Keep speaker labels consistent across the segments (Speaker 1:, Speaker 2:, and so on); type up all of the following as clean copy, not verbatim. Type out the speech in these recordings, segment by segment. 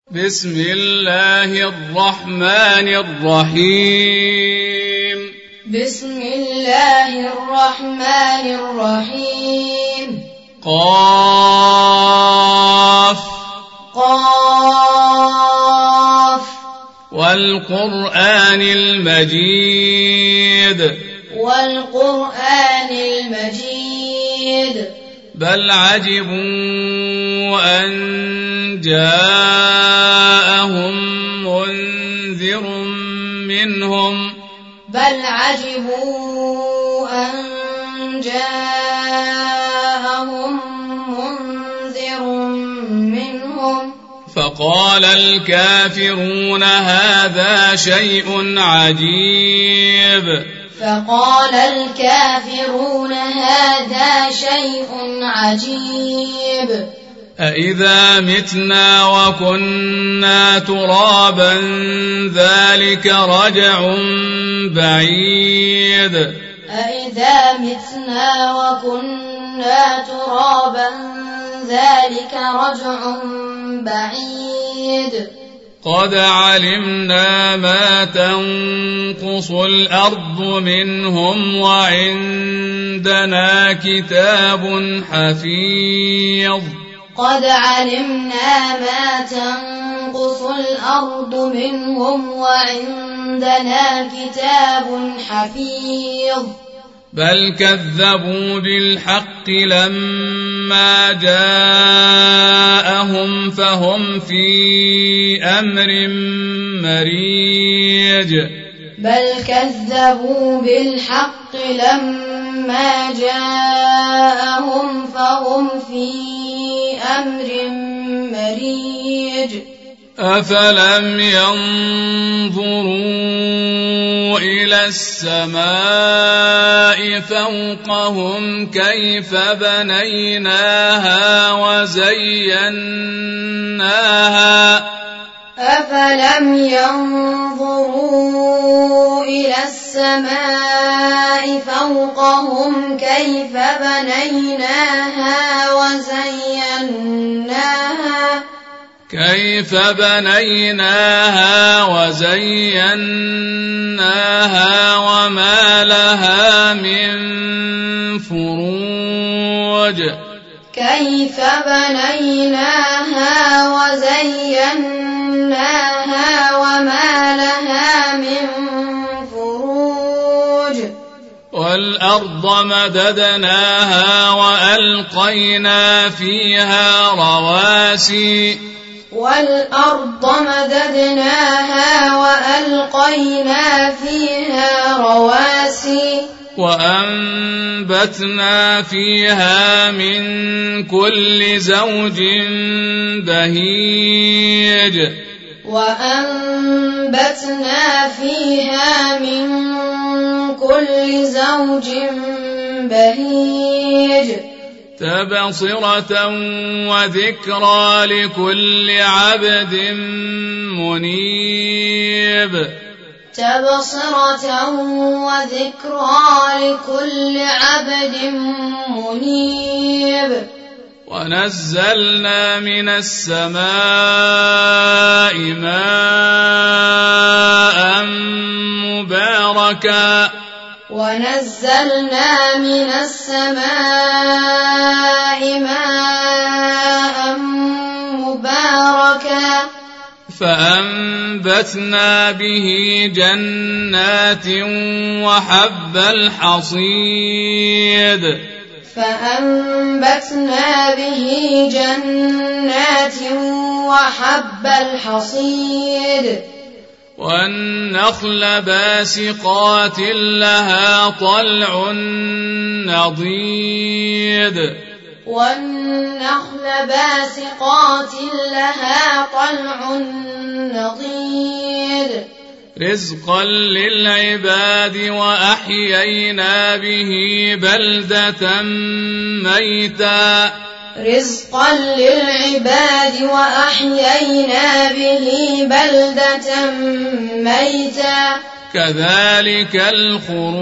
Speaker 1: بسم الله الرحمن الرحيم.
Speaker 2: بسم الله الرحمن الرحيم.
Speaker 1: قاف
Speaker 2: قاف
Speaker 1: والقرآن المجيد.
Speaker 2: والقرآن المجيد.
Speaker 1: بل عجبوا أن جاءهم منذر منهم.
Speaker 2: بل عجبوا أن جاءهم منذر منهم.
Speaker 1: فقال الكافرون هذا شيء عجيب.
Speaker 2: فقال الكافرون هذا شيء عجيب.
Speaker 1: أإذا متنا وكنا ترابا ذلك رجع بعيد.
Speaker 2: أإذا متنا وكنا ترابا ذلك رجع بعيد.
Speaker 1: قد علمنا ما تنقص الأرض منهم وعندنا كتاب حفيظ.
Speaker 2: قد علمنا ما تنقص الأرض منهم وعندنا كتاب حفيظ.
Speaker 1: بل كذبوا بالحق لما جاءهم فهم في أمر مريج.
Speaker 2: بل كذبوا بالحق لما جاءهم فهم في أمر مريج.
Speaker 1: أفلم ينظروا إلى السماء فوقهم كيف بنيناها وزيناها.
Speaker 2: أفلم ينظروا إلى السماء فوقهم كيف بنيناها وزيناها وما لها من فروج. كيف بنيناها وزيناها وما لها من فروج.
Speaker 1: والأرض مددناها وألقينا فيها رواسي.
Speaker 2: والأرض مددناها وألقينا فيها رواسي.
Speaker 1: وأنبتنا فيها من كل زوج بهيج.
Speaker 2: وأنبتنا فيها من كل زوج بهيج.
Speaker 1: تبصرة وذكرى لكل عبد منيب.
Speaker 2: تبصرة وذكرى لكل عبد منيب.
Speaker 1: ونزلنا من السماء ماء مباركا.
Speaker 2: ونزلنا من السماء ماء مباركا.
Speaker 1: فأنبتنا به جنات وحب الحصيد.
Speaker 2: فأنبتنا به جنات وحب الحصيد.
Speaker 1: والنخل باسقات لها طلع نضيد.
Speaker 2: والنخل باسقات لها طلع نضيد.
Speaker 1: رزقا للعباد وأحيينا به بلدة ميتا.
Speaker 2: رزقا للعباد وأحيينا به بلدة ميتا.
Speaker 1: كذلك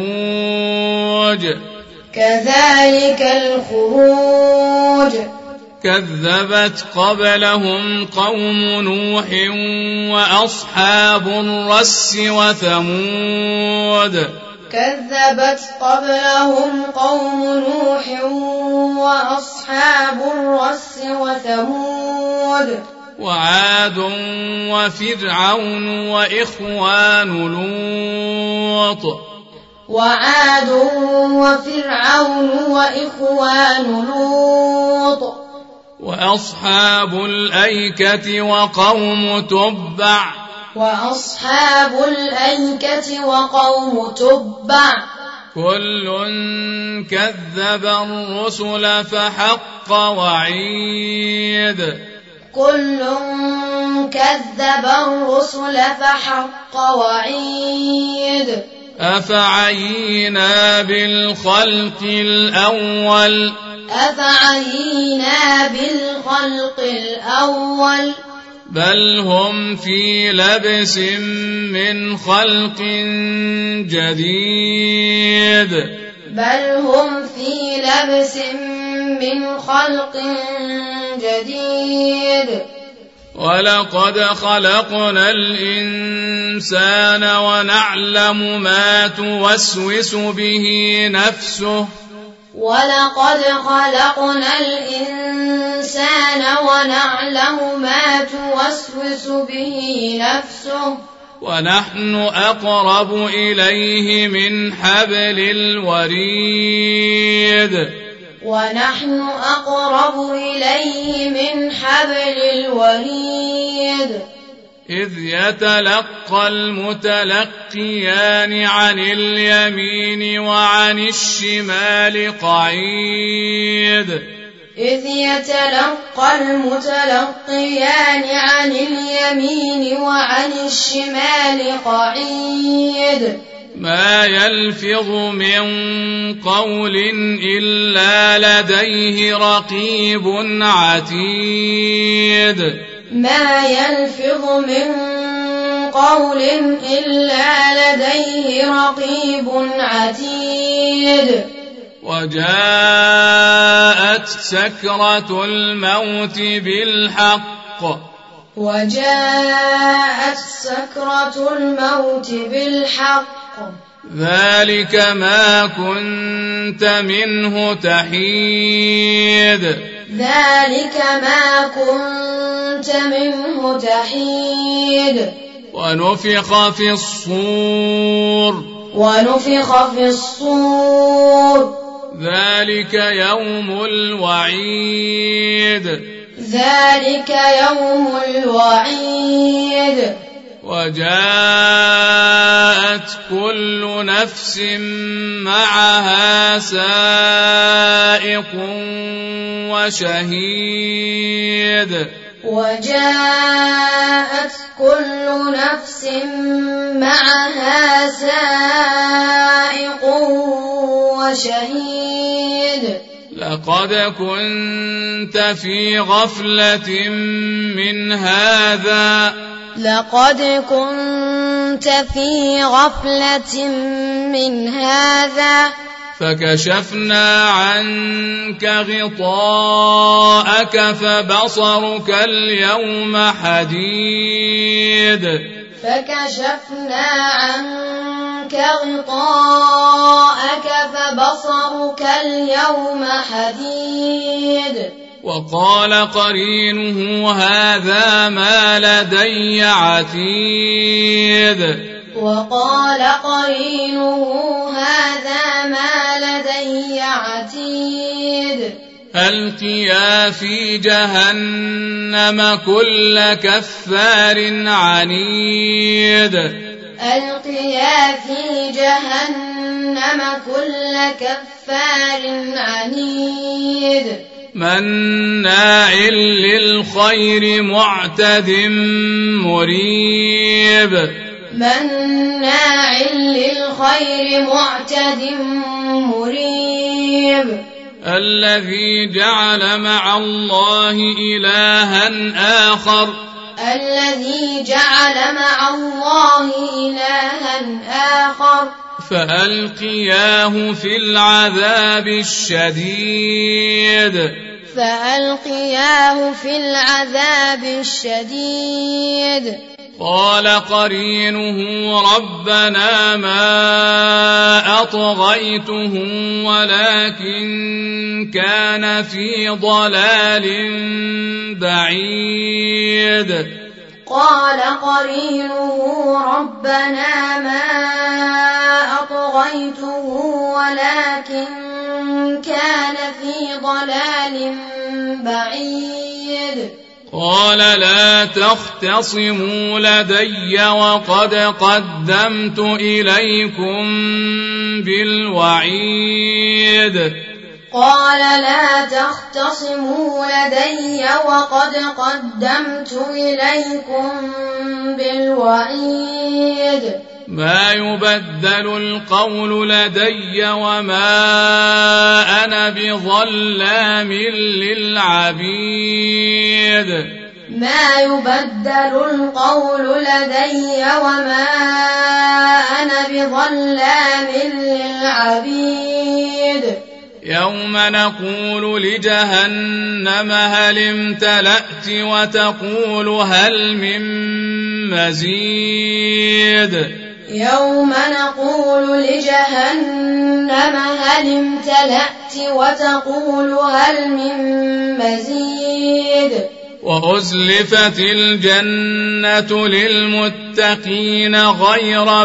Speaker 1: الخروج.
Speaker 2: كذلك الخروج.
Speaker 1: كذبت قبلهم قوم نوح وأصحاب الرس وثمود
Speaker 2: كذبت قبلهم قوم نوح وأصحاب الرس وثمود
Speaker 1: وعاد وفرعون وإخوان لوط
Speaker 2: وعاد وفرعون وإخوان لوط
Speaker 1: وأصحاب الأيكة وقوم تبع
Speaker 2: وأصحاب الأيكة وقوم تبع
Speaker 1: كل كذب الرسل فحق وعيد
Speaker 2: كل كذب الرسل فحق وعيد
Speaker 1: أفعينا بالخلق الأول
Speaker 2: أفعينا بالخلق الأول
Speaker 1: بل هم في لبس من خلق جديد
Speaker 2: بل هم في لبس من خلق جديد
Speaker 1: ولقد خلقنا الإنسان ونعلم ما توسوس به نفسه
Speaker 2: ولقد خلقنا الإنسان ونعلم ما توسوس به نفسه
Speaker 1: ونحن أقرب إليه من حبل الوريد
Speaker 2: ونحن أقرب إليه من حبل الوريد
Speaker 1: إذ يتلقى المتلقيان عن اليمين وعن الشمال قعيد
Speaker 2: إذ يتلقى المتلقيان عن اليمين وعن الشمال قعيد
Speaker 1: ما يلفظ من قول إلا لديه رقيب عتيد
Speaker 2: ما يلفظ من قول إلا لديه رقيب عتيد
Speaker 1: وجاءت سكرة الموت بالحق
Speaker 2: وجاءت سكرة الموت بالحق
Speaker 1: ذلك ما كنت منه تحيد
Speaker 2: ذلك ما كنت منه تحيد
Speaker 1: ونفخ في الصور
Speaker 2: ونفخ في الصور
Speaker 1: ذلك يوم الوعيد
Speaker 2: ذلك يوم الوعيد
Speaker 1: وجاءت كل نفس معها سائق وشهيد
Speaker 2: وجاءت كل نفس معها سائق وشهيد
Speaker 1: لقد كنت في غفلة من هذا
Speaker 2: لقد كنت في غفلة من هذا
Speaker 1: فكشفنا عنك غطاءك فبصرك اليوم حديد
Speaker 2: فكشفنا عنك غطاءك فبصرك اليوم حديد
Speaker 1: وقال قرينه هذا ما لدي عتيد
Speaker 2: وقال قرينه هذا ما لدي عتيد
Speaker 1: ألقيا في جهنم كل كفار عنيد
Speaker 2: ألقيا في جهنم كل كفار عنيد
Speaker 1: مناع للخير معتد مريب
Speaker 2: مناع للخير معتد مريب
Speaker 1: الذي جعل مع الله إلها آخر
Speaker 2: الذي جعل مع الله إلها آخر فألقياه في العذاب الشديد فألقياه في العذاب الشديد
Speaker 1: قال قرينه ربنا ما أطغيته ولكن كان في ضلال بعيد
Speaker 2: قال قرينه ربنا ما أطغيته ولكن كان في ضلال بعيد
Speaker 1: قال لا تختصموا لدي وقد قدمت إليكم بالوعيد
Speaker 2: قال لا تختصموا لدي وقد قدمت إليكم بالوعيد
Speaker 1: ما يبدل القول لدي وما أنا بظلام للعبيد
Speaker 2: ما يبدل القول لدي وما أنا بظلام للعبيد
Speaker 1: يوم نقول لجهنم هل امتلأت وتقول هل من مزيد
Speaker 2: يوم نقول لجهنم هل امتلأت وتقول هل من مزيد
Speaker 1: وأزلفت الجنة للمتقين غير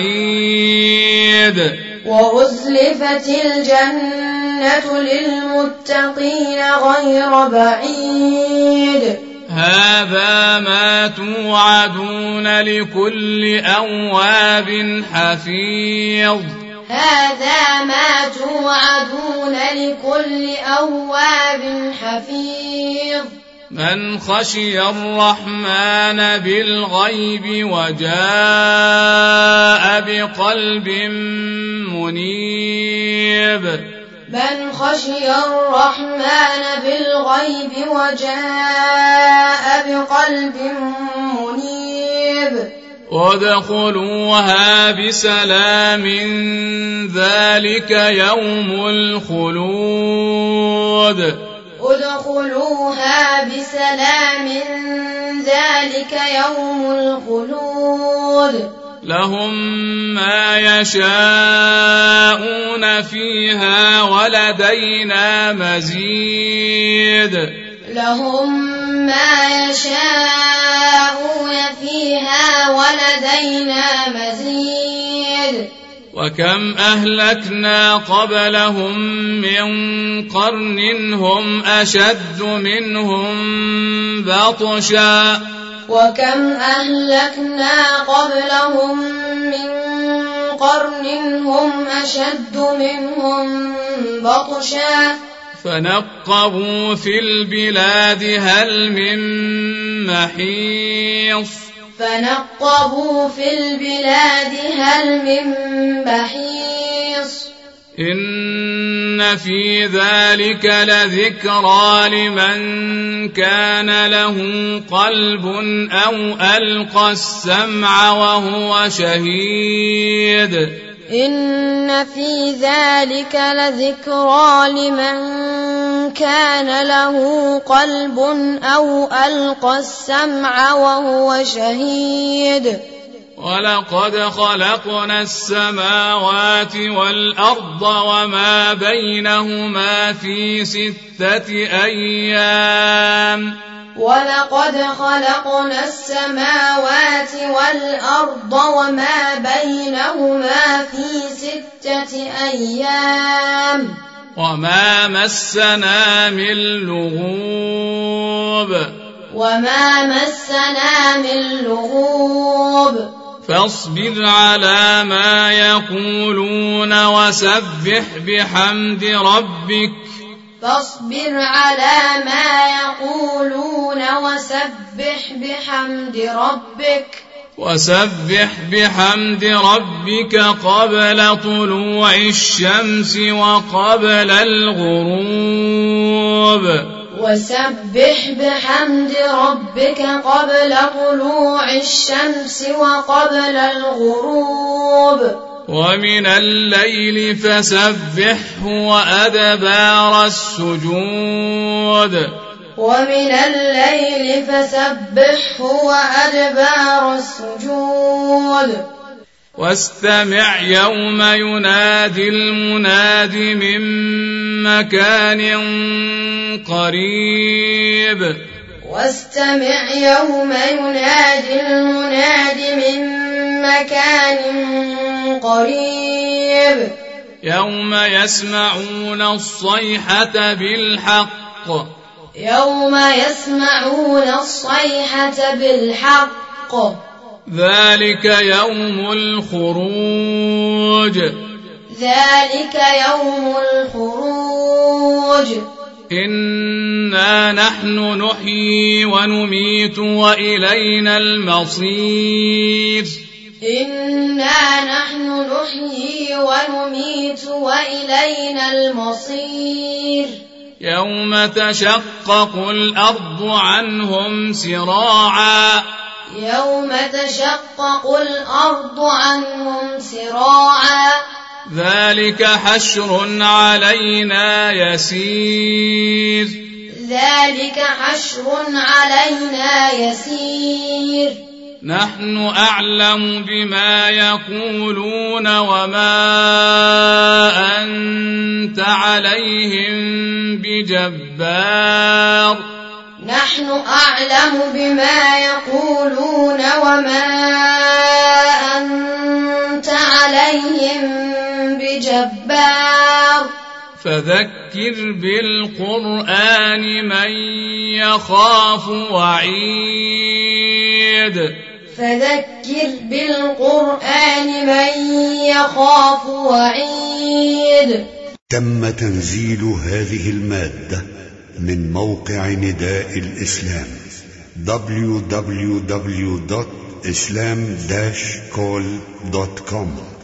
Speaker 1: بعيد
Speaker 2: وأزلفت الجنة للمتقين غير بعيد
Speaker 1: هذا ما توعدون لكل أواب حفيظ
Speaker 2: هذا ما توعدون لكل أواب حفيظ
Speaker 1: من خشي الرحمن بالغيب وجاء بقلب منيب
Speaker 2: من خشي الرحمن بالغيب وجاء بقلب منيب
Speaker 1: وادخلوها بسلام ذلك يوم الخلود
Speaker 2: ادخلوها بسلام ذلك يوم الخلود
Speaker 1: لهم ما يشاءون فيها ولدينا مزيد
Speaker 2: لهم ما يشاءون فيها ولدينا مزيد
Speaker 1: وكم أهلكنا قبلهم من قرن هم أشد منهم بطشا
Speaker 2: وكم أهلكنا قبلهم من قرن هم أشد منهم بطشا
Speaker 1: فنقبوا في البلاد هل من محيص
Speaker 2: فنقبوا في البلاد هل من محيص
Speaker 1: إن في ذلك لذكرى لمن كان له قلب أو ألقى السمع وهو شهيد
Speaker 2: إن في ذلك لذكرى لمن كان له قلب أو ألقى السمع وهو شهيد
Speaker 1: ولقد خلقنا السماوات والأرض وما بينهما في 6 أيام
Speaker 2: ولقد خلقنا السماوات والأرض وما بينهما في 6 أيام
Speaker 1: وما مسنا من لغوب فاصبر على ما يقولون وسبح بحمد ربك وسبح بحمد ربك قبل طلوع الشمس وقبل الغروب
Speaker 2: وسبح بحمد ربك قبل طلوع الشمس وقبل الغروب
Speaker 1: ومن الليل فسبحه وأدبار السجود
Speaker 2: ومن الليل فسبحه وأدبار السجود
Speaker 1: واستمع يوم ينادي المناد من مكان قريب
Speaker 2: واستمع يوم ينادي المناد من مكان قريب
Speaker 1: يوم يسمعون الصيحة بالحق
Speaker 2: يوم يسمعون الصيحة بالحق
Speaker 1: ذلك يوم الخروج
Speaker 2: ذلك يوم الخروج
Speaker 1: إنا نحن نحيي ونميت وإلينا المصير
Speaker 2: إنا نحن نحيي ونميت وإلينا المصير
Speaker 1: يوم تشقق الأرض عنهم سراعا
Speaker 2: يوم تشقق الأرض عنهم سراعا
Speaker 1: ذلك حشر علينا يسير
Speaker 2: ذلك حشر علينا يسير
Speaker 1: نحن أعلم بما يقولون وما أنت عليهم بجبار
Speaker 2: نحن أعلم بما يقولون وما أنت عليهم بجبار
Speaker 1: فذكر بالقرآن من يخاف وعيد
Speaker 2: فذكر بالقرآن من يخاف وعيد.
Speaker 3: تم تنزيل هذه المادة من موقع نداء الإسلام www.islam-call.com